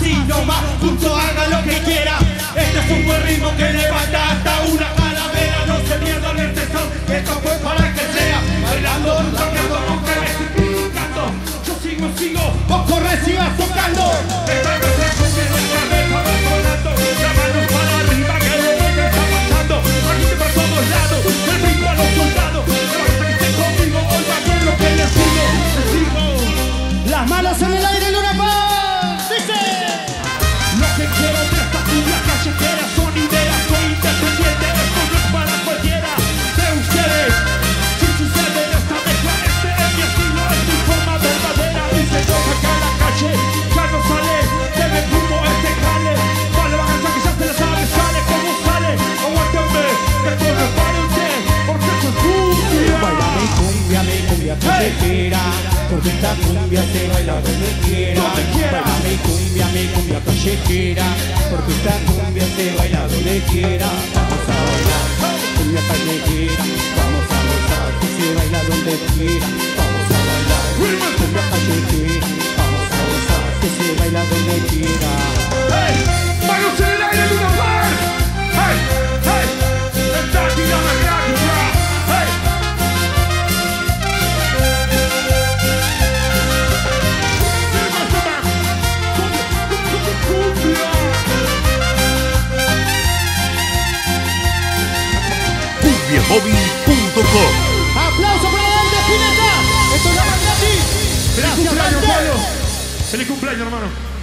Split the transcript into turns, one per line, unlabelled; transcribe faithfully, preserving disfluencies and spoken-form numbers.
así nomás, junto haga lo que quiera. Este es un buen ritmo que levanta hasta una calavera. No se pierdan el tesón, que esto fue para que sea. Bailando, tocando, aunque me estoy picando. Yo sigo, sigo, vos corres, sigas tocando. Esta vez es un video de cabeza, va sonando. La mano para arriba, que es lo que está pasando. Aquí por todos lados, el ritmo a los soldados. Levántate que esté conmigo, oiga bien lo que les digo. Les digo. Las manos en el aire, Luna Park. Dice. Lo que quiero de esta cumbia callejera son ideas, soy independiente, esto no es para cualquiera de ustedes. Si sucede esta mezcla, este es mi estilo, es mi forma verdadera. Dice yo acá en la calle, ya no sale, debe humo este jale. Vale, bajanza que ya se la sabe, sale como sale. Aguántenme, que esto no es para usted, porque esto es cumbia.
Bailame cumbia, me cumbia callejera, porque esta cumbia se baila donde quiera. Bailame cumbia, me cumbia callejera, porque esta cumbia se baila donde quiera. Vamos a bailar cumbia callejera, vamos a gozar que se baila donde quiera. Vamos a bailar cumbia callejera, vamos a gozar que se baila donde quiera.
¡Hey! ¡Manos en el aire, Luna Park! ¡Hey! ¡Hey! ¡Está tirando el crack, bro! ¡Hey!
cumbia móvil punto com.
¡Aplauso para Dante Spinetta! ¡Esto es la más gratis!
¡Feliz
¡Gracias,
cumpleaños,
Dante!
Pablo! ¡Feliz cumpleaños, hermano!